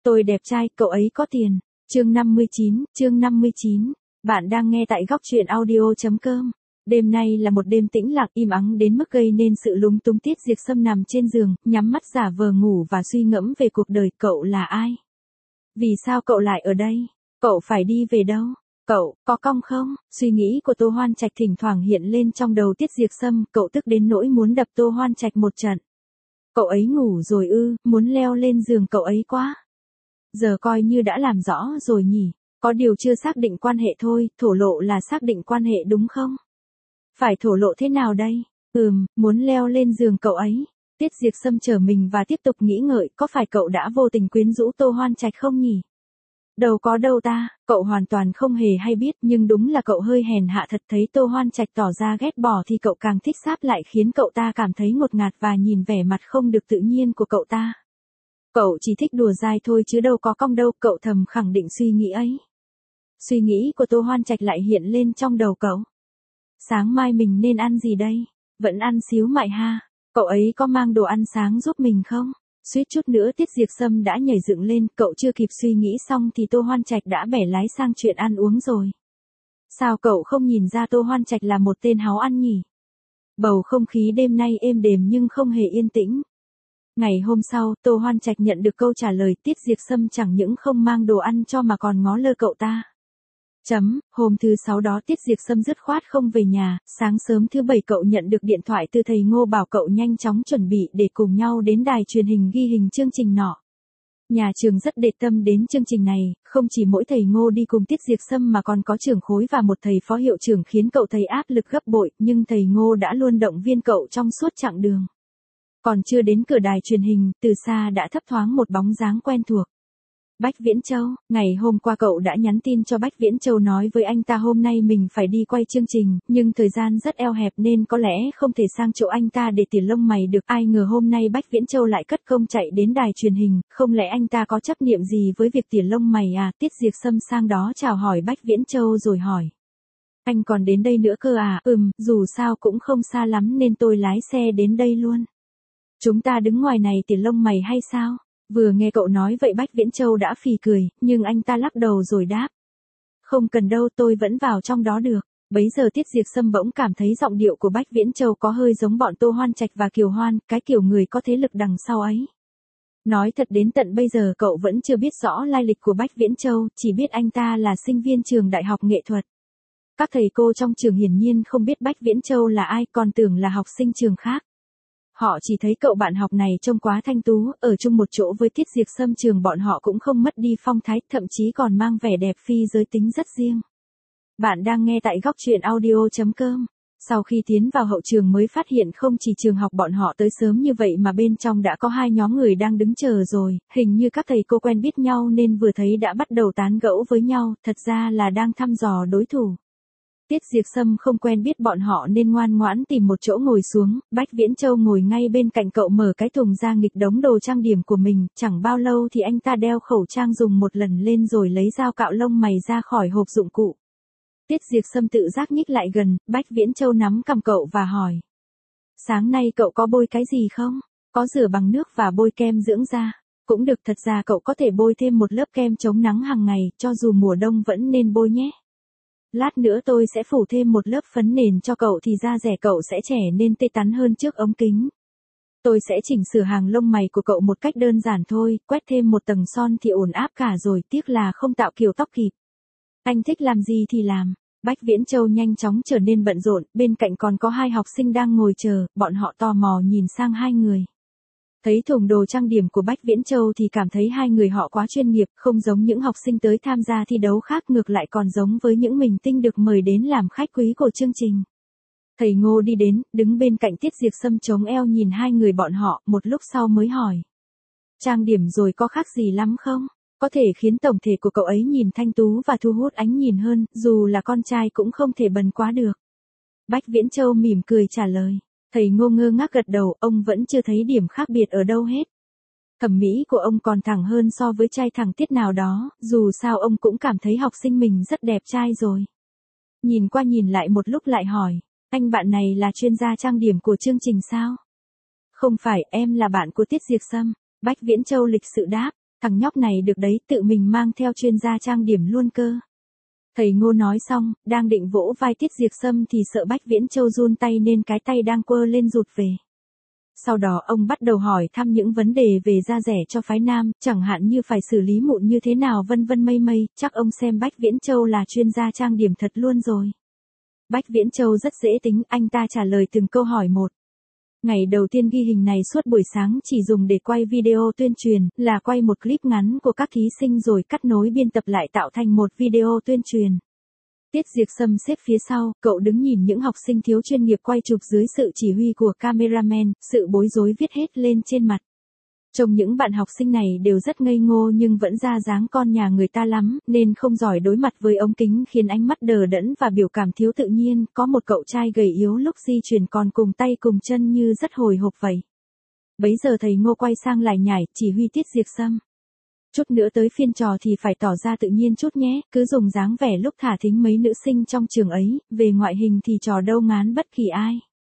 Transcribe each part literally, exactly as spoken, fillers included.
Tôi đẹp trai, cậu ấy có tiền. Chương năm mươi chín, chương năm mươi chín. Bạn đang nghe tại góc truyện audio chấm com. Đêm nay là một đêm tĩnh lặng im ắng đến mức gây nên sự lúng túng. Tiết Diệp Sâm nằm trên giường, nhắm mắt giả vờ ngủ và suy ngẫm về cuộc đời. Cậu là ai? Vì sao cậu lại ở đây? Cậu phải đi về đâu? Cậu, có cong không? Suy nghĩ của Tô Hoan Trạch thỉnh thoảng hiện lên trong đầu Tiết Diệp Sâm, cậu tức đến nỗi muốn đập Tô Hoan Trạch một trận. Cậu ấy ngủ rồi ư, muốn leo lên giường cậu ấy quá. Giờ coi như đã làm rõ rồi nhỉ, có điều chưa xác định quan hệ thôi, thổ lộ là xác định quan hệ đúng không? Phải thổ lộ thế nào đây? Ừm, muốn leo lên giường cậu ấy. Tiết Diệp Sâm trở mình và tiếp tục nghĩ ngợi, có phải cậu đã vô tình quyến rũ Tô Hoan Trạch không nhỉ? Đâu có đâu ta, cậu hoàn toàn không hề hay biết, nhưng đúng là cậu hơi hèn hạ thật. Thấy Tô Hoan Trạch tỏ ra ghét bỏ thì cậu càng thích sáp lại, khiến cậu ta cảm thấy ngột ngạt và nhìn vẻ mặt không được tự nhiên của cậu ta. Cậu chỉ thích đùa dai thôi chứ đâu có cong đâu, cậu thầm khẳng định suy nghĩ ấy. Suy nghĩ của Tô Hoan Trạch lại hiện lên trong đầu cậu. Sáng mai mình nên ăn gì đây? Vẫn ăn xíu mại ha. Cậu ấy có mang đồ ăn sáng giúp mình không? Suýt chút nữa Tiết Diệp Sâm đã nhảy dựng lên, cậu chưa kịp suy nghĩ xong thì Tô Hoan Trạch đã bẻ lái sang chuyện ăn uống rồi. Sao cậu không nhìn ra Tô Hoan Trạch là một tên háo ăn nhỉ? Bầu không khí đêm nay êm đềm nhưng không hề yên tĩnh. Ngày hôm sau, Tô Hoan Trạch nhận được câu trả lời, Tiết Diệp Sâm chẳng những không mang đồ ăn cho mà còn ngó lơ cậu ta. Chấm, hôm thứ sáu đó Tiết Diệp Sâm dứt khoát không về nhà, sáng sớm thứ bảy cậu nhận được điện thoại từ thầy Ngô bảo cậu nhanh chóng chuẩn bị để cùng nhau đến đài truyền hình ghi hình chương trình nọ. Nhà trường rất để tâm đến chương trình này, không chỉ mỗi thầy Ngô đi cùng Tiết Diệp Sâm mà còn có trưởng khối và một thầy phó hiệu trưởng, khiến cậu thấy áp lực gấp bội, nhưng thầy Ngô đã luôn động viên cậu trong suốt chặng đường. Còn chưa đến cửa đài truyền hình, từ xa đã thấp thoáng một bóng dáng quen thuộc. Bách Viễn Châu, ngày hôm qua cậu đã nhắn tin cho Bách Viễn Châu nói với anh ta hôm nay mình phải đi quay chương trình, nhưng thời gian rất eo hẹp nên có lẽ không thể sang chỗ anh ta để tỉa lông mày được. Ai ngờ hôm nay Bách Viễn Châu lại cất công chạy đến đài truyền hình, không lẽ anh ta có chấp niệm gì với việc tỉa lông mày à? Tiết Diệp Sâm sang đó chào hỏi Bách Viễn Châu rồi hỏi. Anh còn đến đây nữa cơ à? Ừm, dù sao cũng không xa lắm nên tôi lái xe đến đây luôn. Chúng ta đứng ngoài này tỉa lông mày hay sao? Vừa nghe cậu nói vậy Bách Viễn Châu đã phì cười, nhưng anh ta lắc đầu rồi đáp. Không cần đâu, tôi vẫn vào trong đó được. Bấy giờ Tiết Diệp Sâm bỗng cảm thấy giọng điệu của Bách Viễn Châu có hơi giống bọn Tô Hoan Trạch và Kiều Hoan, cái kiểu người có thế lực đằng sau ấy. Nói thật đến tận bây giờ cậu vẫn chưa biết rõ lai lịch của Bách Viễn Châu, chỉ biết anh ta là sinh viên trường đại học nghệ thuật. Các thầy cô trong trường hiển nhiên không biết Bách Viễn Châu là ai, còn tưởng là học sinh trường khác. Họ chỉ thấy cậu bạn học này trông quá thanh tú, ở chung một chỗ với Tiết Diệp Sâm trường bọn họ cũng không mất đi phong thái, thậm chí còn mang vẻ đẹp phi giới tính rất riêng. Bạn đang nghe tại góc truyện audio chấm com. Sau khi tiến vào hậu trường mới phát hiện không chỉ trường học bọn họ tới sớm như vậy mà bên trong đã có hai nhóm người đang đứng chờ rồi, hình như các thầy cô quen biết nhau nên vừa thấy đã bắt đầu tán gẫu với nhau, thật ra là đang thăm dò đối thủ. Tiết Diệp Sâm không quen biết bọn họ nên ngoan ngoãn tìm một chỗ ngồi xuống, Bách Viễn Châu ngồi ngay bên cạnh cậu mở cái thùng ra nghịch đống đồ trang điểm của mình, chẳng bao lâu thì anh ta đeo khẩu trang dùng một lần lên rồi lấy dao cạo lông mày ra khỏi hộp dụng cụ. Tiết Diệp Sâm tự giác nhích lại gần, Bách Viễn Châu nắm cằm cậu và hỏi. Sáng nay cậu có bôi cái gì không? Có rửa bằng nước và bôi kem dưỡng da. Cũng được, thật ra cậu có thể bôi thêm một lớp kem chống nắng hàng ngày, cho dù mùa đông vẫn nên bôi nhé. Lát nữa tôi sẽ phủ thêm một lớp phấn nền cho cậu thì da rẻ cậu sẽ trẻ nên tươi tắn hơn trước ống kính. Tôi sẽ chỉnh sửa hàng lông mày của cậu một cách đơn giản thôi, quét thêm một tầng son thì ổn áp cả rồi, tiếc là không tạo kiểu tóc kịp. Anh thích làm gì thì làm. Bách Viễn Châu nhanh chóng trở nên bận rộn, bên cạnh còn có hai học sinh đang ngồi chờ, bọn họ tò mò nhìn sang hai người. Thấy thùng đồ trang điểm của Bách Viễn Châu thì cảm thấy hai người họ quá chuyên nghiệp, không giống những học sinh tới tham gia thi đấu khác, ngược lại còn giống với những minh tinh được mời đến làm khách quý của chương trình. Thầy Ngô đi đến, đứng bên cạnh Tiết Diệp Sâm chống eo nhìn hai người bọn họ, một lúc sau mới hỏi. Trang điểm rồi có khác gì lắm không? Có thể khiến tổng thể của cậu ấy nhìn thanh tú và thu hút ánh nhìn hơn, dù là con trai cũng không thể bần quá được. Bách Viễn Châu mỉm cười trả lời. Thầy Ngô ngơ ngác gật đầu, ông vẫn chưa thấy điểm khác biệt ở đâu hết. Thẩm mỹ của ông còn thẳng hơn so với trai thẳng Tiết nào đó, dù sao ông cũng cảm thấy học sinh mình rất đẹp trai rồi. Nhìn qua nhìn lại một lúc lại hỏi, anh bạn này là chuyên gia trang điểm của chương trình sao? Không phải, em là bạn của Tiết Diệp Sâm. Bách Viễn Châu lịch sự đáp. Thằng nhóc này được đấy, tự mình mang theo chuyên gia trang điểm luôn cơ. Thầy Ngô nói xong, đang định vỗ vai Tiết Diệp Sâm thì sợ Bách Viễn Châu run tay nên cái tay đang quơ lên rụt về. Sau đó ông bắt đầu hỏi thăm những vấn đề về da rẻ cho phái nam, chẳng hạn như phải xử lý mụn như thế nào vân vân mây mây, chắc ông xem Bách Viễn Châu là chuyên gia trang điểm thật luôn rồi. Bách Viễn Châu rất dễ tính, anh ta trả lời từng câu hỏi một. Ngày đầu tiên ghi hình này suốt buổi sáng chỉ dùng để quay video tuyên truyền, là quay một clip ngắn của các thí sinh rồi cắt nối biên tập lại tạo thành một video tuyên truyền. Tiết Diệp Sâm xếp phía sau, cậu đứng nhìn những học sinh thiếu chuyên nghiệp quay chụp dưới sự chỉ huy của cameraman, sự bối rối viết hết lên trên mặt. Trông những bạn học sinh này đều rất ngây ngô nhưng vẫn ra dáng con nhà người ta lắm, nên không giỏi đối mặt với ống kính khiến ánh mắt đờ đẫn và biểu cảm thiếu tự nhiên, có một cậu trai gầy yếu lúc di chuyển còn cùng tay cùng chân như rất hồi hộp vậy. Bấy giờ thầy Ngô quay sang lại nhảy, chỉ huy Tiết Diệp Sâm. Chút nữa tới phiên trò thì phải tỏ ra tự nhiên chút nhé, cứ dùng dáng vẻ lúc thả thính mấy nữ sinh trong trường ấy, về ngoại hình thì trò đâu ngán bất kỳ ai.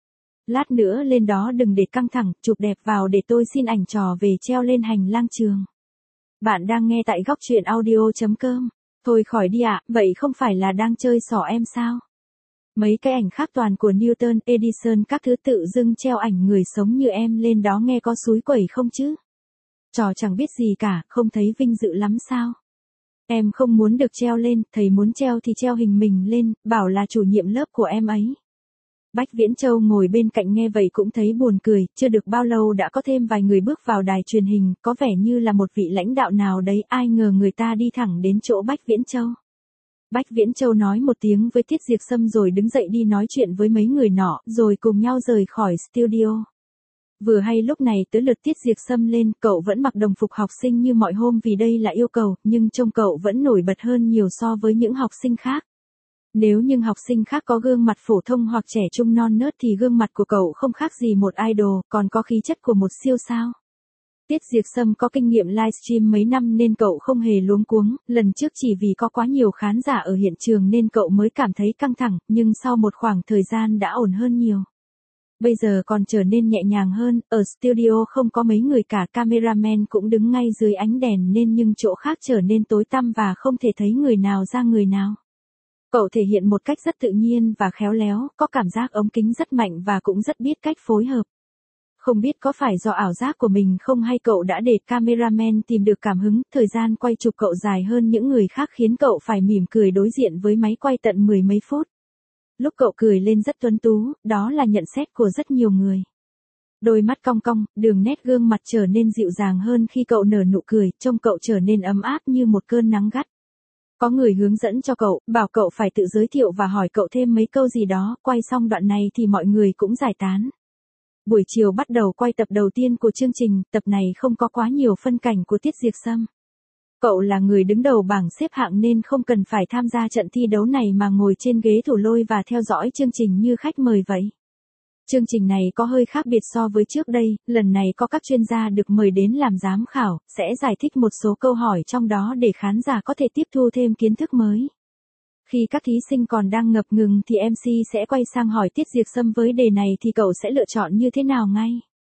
Lát nữa lên đó đừng để căng thẳng, chụp đẹp vào để tôi xin ảnh trò về treo lên hành lang trường. Bạn đang nghe tại góc truyện audio chấm com. Thôi khỏi đi ạ, vậy không phải là đang chơi xỏ em sao? Mấy cái ảnh khác toàn của Newton, Edison các thứ tự dưng treo ảnh người sống như em lên đó nghe có xúi quẩy không chứ? Trò chẳng biết gì cả, không thấy vinh dự lắm sao? Em không muốn được treo lên, thầy muốn treo thì treo hình mình lên, bảo là chủ nhiệm lớp của em ấy. Bách Viễn Châu ngồi bên cạnh nghe vậy cũng thấy buồn cười, chưa được bao lâu đã có thêm vài người bước vào đài truyền hình, có vẻ như là một vị lãnh đạo nào đấy, ai ngờ người ta đi thẳng đến chỗ Bách Viễn Châu. Bách Viễn Châu nói một tiếng với Tiết Diệp Sâm rồi đứng dậy đi nói chuyện với mấy người nọ, rồi cùng nhau rời khỏi studio. Vừa hay lúc này tới lượt Tiết Diệp Sâm lên, cậu vẫn mặc đồng phục học sinh như mọi hôm vì đây là yêu cầu, nhưng trông cậu vẫn nổi bật hơn nhiều so với những học sinh khác. Nếu như học sinh khác có gương mặt phổ thông hoặc trẻ trung non nớt thì gương mặt của cậu không khác gì một idol, còn có khí chất của một siêu sao. Tiết Diệp Sâm có kinh nghiệm livestream mấy năm nên cậu không hề luống cuống, lần trước chỉ vì có quá nhiều khán giả ở hiện trường nên cậu mới cảm thấy căng thẳng, nhưng sau một khoảng thời gian đã ổn hơn nhiều. Bây giờ còn trở nên nhẹ nhàng hơn, ở studio không có mấy người cả, cameraman cũng đứng ngay dưới ánh đèn nên nhưng chỗ khác trở nên tối tăm và không thể thấy người nào ra người nào. Cậu thể hiện một cách rất tự nhiên và khéo léo, có cảm giác ống kính rất mạnh và cũng rất biết cách phối hợp. Không biết có phải do ảo giác của mình không hay cậu đã để cameraman tìm được cảm hứng, thời gian quay chụp cậu dài hơn những người khác khiến cậu phải mỉm cười đối diện với máy quay tận mười mấy phút. Lúc cậu cười lên rất tuấn tú, đó là nhận xét của rất nhiều người. Đôi mắt cong cong, đường nét gương mặt trở nên dịu dàng hơn khi cậu nở nụ cười, trông cậu trở nên ấm áp như một cơn nắng gắt. Có người hướng dẫn cho cậu, bảo cậu phải tự giới thiệu và hỏi cậu thêm mấy câu gì đó, quay xong đoạn này thì mọi người cũng giải tán. Buổi chiều bắt đầu quay tập đầu tiên của chương trình, tập này không có quá nhiều phân cảnh của Tiết Diệp Sâm. Cậu là người đứng đầu bảng xếp hạng nên không cần phải tham gia trận thi đấu này mà ngồi trên ghế thủ lôi và theo dõi chương trình như khách mời vậy. Chương trình này có hơi khác biệt so với trước đây, lần này có các chuyên gia được mời đến làm giám khảo, sẽ giải thích một số câu hỏi trong đó để khán giả có thể tiếp thu thêm kiến thức mới. Khi các thí sinh còn đang ngập ngừng thì em xê sẽ quay sang hỏi Tiết Diệp Sâm với đề này thì cậu sẽ lựa chọn như thế nào ngay.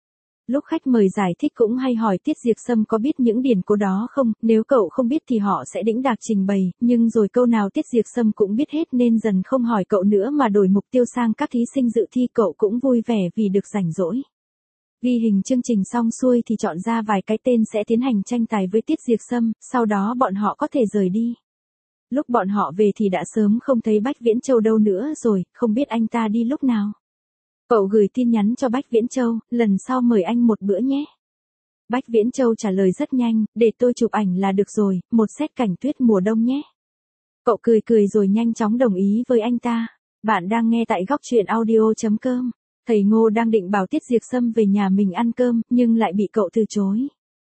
Lúc khách mời giải thích cũng hay hỏi Tiết Diệp Sâm có biết những điển cố đó không, nếu cậu không biết thì họ sẽ đĩnh đạc trình bày, nhưng rồi câu nào Tiết Diệp Sâm cũng biết hết nên dần không hỏi cậu nữa mà đổi mục tiêu sang các thí sinh dự thi, cậu cũng vui vẻ vì được rảnh rỗi. Ghi hình chương trình xong xuôi thì chọn ra vài cái tên sẽ tiến hành tranh tài với Tiết Diệp Sâm, sau đó bọn họ có thể rời đi. Lúc bọn họ về thì đã sớm không thấy Bách Viễn Châu đâu nữa rồi, không biết anh ta đi lúc nào. Cậu gửi tin nhắn cho Bách Viễn Châu, lần sau mời anh một bữa nhé. Bách Viễn Châu trả lời rất nhanh, để tôi chụp ảnh là được rồi, một set cảnh tuyết mùa đông nhé. Cậu cười cười rồi nhanh chóng đồng ý với anh ta. Bạn đang nghe tại góc truyện audio chấm com. Thầy Ngô đang định bảo Tiết Diệp Sâm về nhà mình ăn cơm, nhưng lại bị cậu từ chối.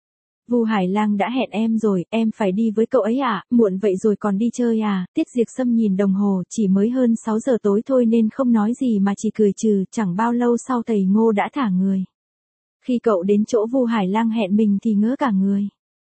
Vu Hải Lang đã hẹn em rồi, em phải đi với cậu ấy à, muộn vậy rồi còn đi chơi à, Tiết Diệp Sâm nhìn đồng hồ, chỉ mới hơn sáu giờ tối thôi nên không nói gì mà chỉ cười trừ, chẳng bao lâu sau thầy Ngô đã thả người. Khi cậu đến chỗ Vu Hải Lang hẹn mình thì ngỡ cả người.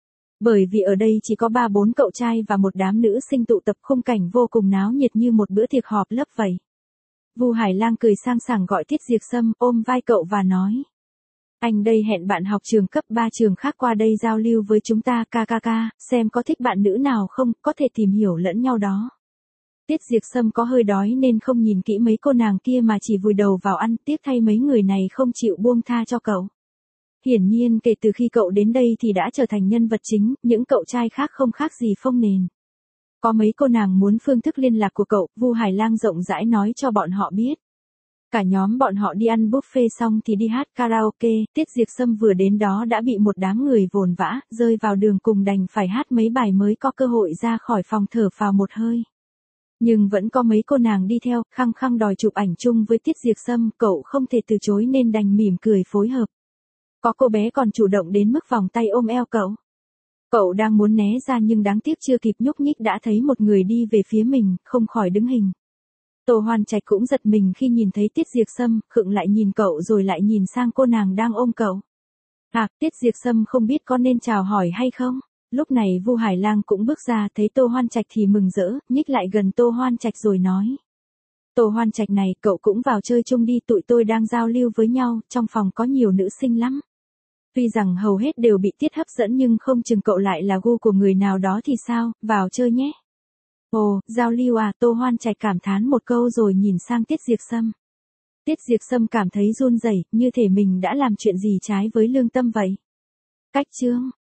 Bởi vì ở đây chỉ có ba bốn cậu trai và một đám nữ sinh tụ tập, khung cảnh vô cùng náo nhiệt như một bữa tiệc họp lớp vậy. Vu Hải Lang cười sang sảng gọi Tiết Diệp Sâm, ôm vai cậu và nói. Anh đây hẹn bạn học trường cấp ba trường khác qua đây giao lưu với chúng ta kkk, xem có thích bạn nữ nào không, có thể tìm hiểu lẫn nhau đó. Tiết Diệp Sâm có hơi đói nên không nhìn kỹ mấy cô nàng kia mà chỉ vùi đầu vào ăn, tiếc thay mấy người này không chịu buông tha cho cậu. Hiển nhiên kể từ khi cậu đến đây thì đã trở thành nhân vật chính, những cậu trai khác không khác gì phông nền. Có mấy cô nàng muốn phương thức liên lạc của cậu, Vu Hải Lang rộng rãi nói cho bọn họ biết. Cả nhóm bọn họ đi ăn buffet xong thì đi hát karaoke, Tiết Diệp Sâm vừa đến đó đã bị một đám người vồn vã, rơi vào đường cùng đành phải hát mấy bài mới có cơ hội ra khỏi phòng thở phào một hơi. Nhưng vẫn có mấy cô nàng đi theo, khăng khăng đòi chụp ảnh chung với Tiết Diệp Sâm, cậu không thể từ chối nên đành mỉm cười phối hợp. Có cô bé còn chủ động đến mức vòng tay ôm eo cậu. Cậu đang muốn né ra nhưng đáng tiếc chưa kịp nhúc nhích đã thấy một người đi về phía mình, không khỏi đứng hình. Tô Hoan Trạch cũng giật mình khi nhìn thấy Tiết Diệp Sâm, khựng lại nhìn cậu rồi lại nhìn sang cô nàng đang ôm cậu. À, Tiết Diệp Sâm không biết có nên chào hỏi hay không? Lúc này Vu Hải Lang cũng bước ra thấy Tô Hoan Trạch thì mừng rỡ, nhích lại gần Tô Hoan Trạch rồi nói. Tô Hoan Trạch này, cậu cũng vào chơi chung đi, tụi tôi đang giao lưu với nhau, trong phòng có nhiều nữ sinh lắm. Tuy rằng hầu hết đều bị Tiết hấp dẫn nhưng không chừng cậu lại là gu của người nào đó thì sao, vào chơi nhé. Ồ, giao lưu à, Tô Hoan Trạch cảm thán một câu rồi nhìn sang Tiết Diệp Sâm. Tiết Diệp Sâm cảm thấy run rẩy, như thể mình đã làm chuyện gì trái với lương tâm vậy. Cách chương